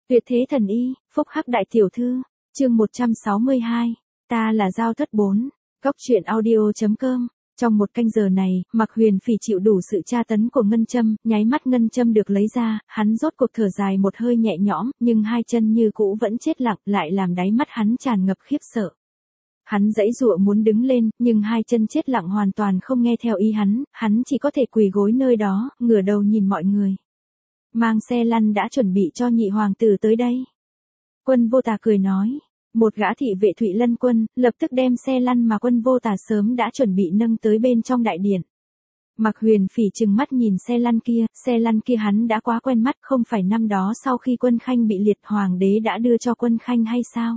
Tuyệt thế thần y, phúc hắc đại tiểu thư, chương 162, ta là Giao Thất 4, Cóc truyện audio.com. Trong một canh giờ này, Mạc Huyền Phỉ chịu đủ sự tra tấn của ngân châm, nháy mắt ngân châm được lấy ra, hắn rốt cuộc thở dài một hơi nhẹ nhõm, nhưng hai chân như cũ vẫn chết lặng, lại làm đáy mắt hắn tràn ngập khiếp sợ. Hắn giãy giụa muốn đứng lên, nhưng hai chân chết lặng hoàn toàn không nghe theo ý hắn chỉ có thể quỳ gối nơi đó, ngửa đầu nhìn mọi người. Mang xe lăn đã chuẩn bị cho nhị hoàng tử tới đây. Quân Vô Tà cười nói. Một gã thị vệ Thụy Lân quân, lập tức đem xe lăn mà Quân Vô Tà sớm đã chuẩn bị nâng tới bên trong đại điện. Mạc Huyền Phỉ trừng mắt nhìn xe lăn kia hắn đã quá quen mắt, không phải năm đó sau khi Quân Khanh bị liệt hoàng đế đã đưa cho Quân Khanh hay sao?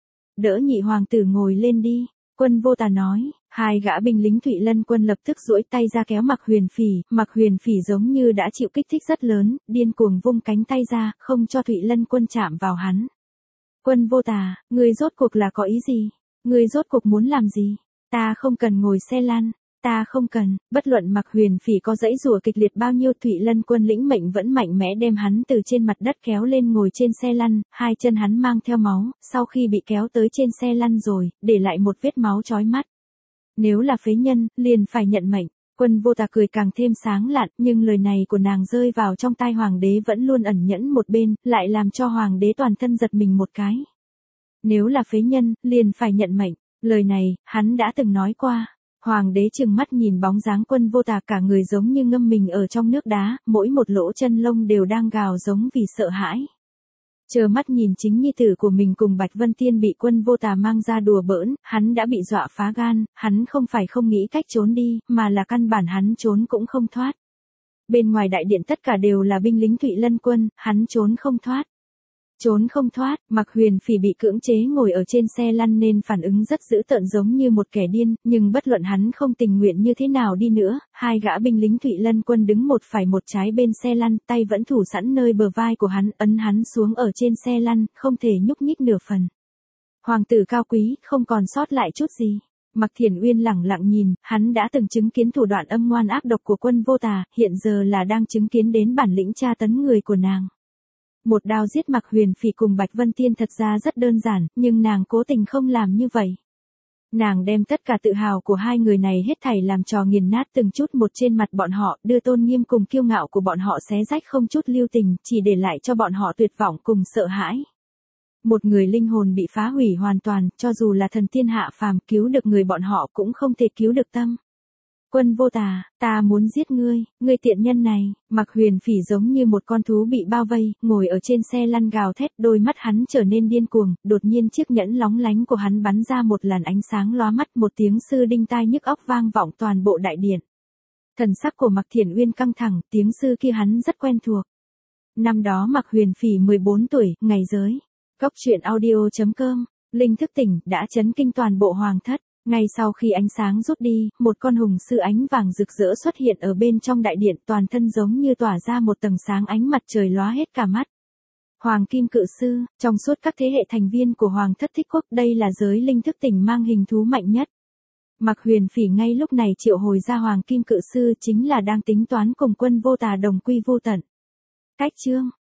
Đỡ nhị hoàng tử ngồi lên đi, Quân Vô Tà nói. Hai gã binh lính Thụy Lân quân lập tức duỗi tay ra kéo Mạc Huyền Phỉ giống như đã chịu kích thích rất lớn, điên cuồng vung cánh tay ra, không cho Thụy Lân quân chạm vào hắn. Quân Vô Tà, ngươi rốt cuộc là có ý gì? Ngươi rốt cuộc muốn làm gì? Ta không cần ngồi xe lăn, ta không cần. Bất luận Mạc Huyền Phỉ có giãy giụa kịch liệt bao nhiêu, Thụy Lân quân lĩnh mệnh vẫn mạnh mẽ đem hắn từ trên mặt đất kéo lên ngồi trên xe lăn, hai chân hắn mang theo máu, sau khi bị kéo tới trên xe lăn rồi, để lại một vết máu chói mắt. Nếu là phế nhân, liền phải nhận mệnh. Quân Vô Tà cười càng thêm sáng lạn, nhưng lời này của nàng rơi vào trong tai hoàng đế vẫn luôn ẩn nhẫn một bên, lại làm cho hoàng đế toàn thân giật mình một cái. Nếu là phế nhân, liền phải nhận mệnh, lời này, hắn đã từng nói qua. Hoàng đế trừng mắt nhìn bóng dáng Quân Vô Tà, cả người giống như ngâm mình ở trong nước đá, mỗi một lỗ chân lông đều đang gào giống vì sợ hãi. Trơ mắt nhìn chính nhi tử của mình cùng Bạch Vân Tiên bị Quân Vô Tà mang ra đùa bỡn, hắn đã bị dọa phá gan, hắn không phải không nghĩ cách trốn đi, mà là căn bản hắn trốn cũng không thoát. Bên ngoài đại điện tất cả đều là binh lính Thụy Lân quân, hắn trốn không thoát. Trốn không thoát, Mạc Huyền Phỉ bị cưỡng chế ngồi ở trên xe lăn nên phản ứng rất dữ tợn giống như một kẻ điên, nhưng bất luận hắn không tình nguyện như thế nào đi nữa, hai gã binh lính Thụy Lân quân đứng một phải một trái bên xe lăn, tay vẫn thủ sẵn nơi bờ vai của hắn, ấn hắn xuống ở trên xe lăn, không thể nhúc nhích nửa phần. Hoàng tử cao quý, không còn sót lại chút gì. Mạc Thiển Uyên lẳng lặng nhìn, hắn đã từng chứng kiến thủ đoạn âm ngoan ác độc của Quân Vô Tà, hiện giờ là đang chứng kiến đến bản lĩnh tra tấn người của nàng. Một đao giết Mạc Huyền Phỉ cùng Bạch Vân Tiên thật ra rất đơn giản, nhưng nàng cố tình không làm như vậy. Nàng đem tất cả tự hào của hai người này hết thảy làm trò nghiền nát từng chút một trên mặt bọn họ, đưa tôn nghiêm cùng kiêu ngạo của bọn họ xé rách không chút lưu tình, chỉ để lại cho bọn họ tuyệt vọng cùng sợ hãi. Một người linh hồn bị phá hủy hoàn toàn, cho dù là thần tiên hạ phàm cứu được người bọn họ cũng không thể cứu được tâm. Quân Vô Tà, ta muốn giết ngươi, ngươi tiện nhân này. Mạc Huyền Phỉ giống như một con thú bị bao vây, ngồi ở trên xe lăn gào thét, đôi mắt hắn trở nên điên cuồng, đột nhiên chiếc nhẫn lóng lánh của hắn bắn ra một làn ánh sáng lóa mắt, một tiếng sư đinh tai nhức óc vang vọng toàn bộ đại điện. Thần sắc của Mạc Thiển Uyên căng thẳng, tiếng sư kia hắn rất quen thuộc. Năm đó Mạc Huyền Phỉ 14 tuổi, ngày giới. Cóc truyện audio.com, linh thức tỉnh đã chấn kinh toàn bộ hoàng thất. Ngay sau khi ánh sáng rút đi, một con hùng sư ánh vàng rực rỡ xuất hiện ở bên trong đại điện, toàn thân giống như tỏa ra một tầng sáng ánh mặt trời lóa hết cả mắt. Hoàng Kim Cự Sư, trong suốt các thế hệ thành viên của Hoàng thất Thích Quốc, đây là giới linh thức tỉnh mang hình thú mạnh nhất. Mạc Huyền Phỉ ngay lúc này triệu hồi ra Hoàng Kim Cự Sư chính là đang tính toán cùng Quân Vô Tà đồng quy vô tận. Cách chương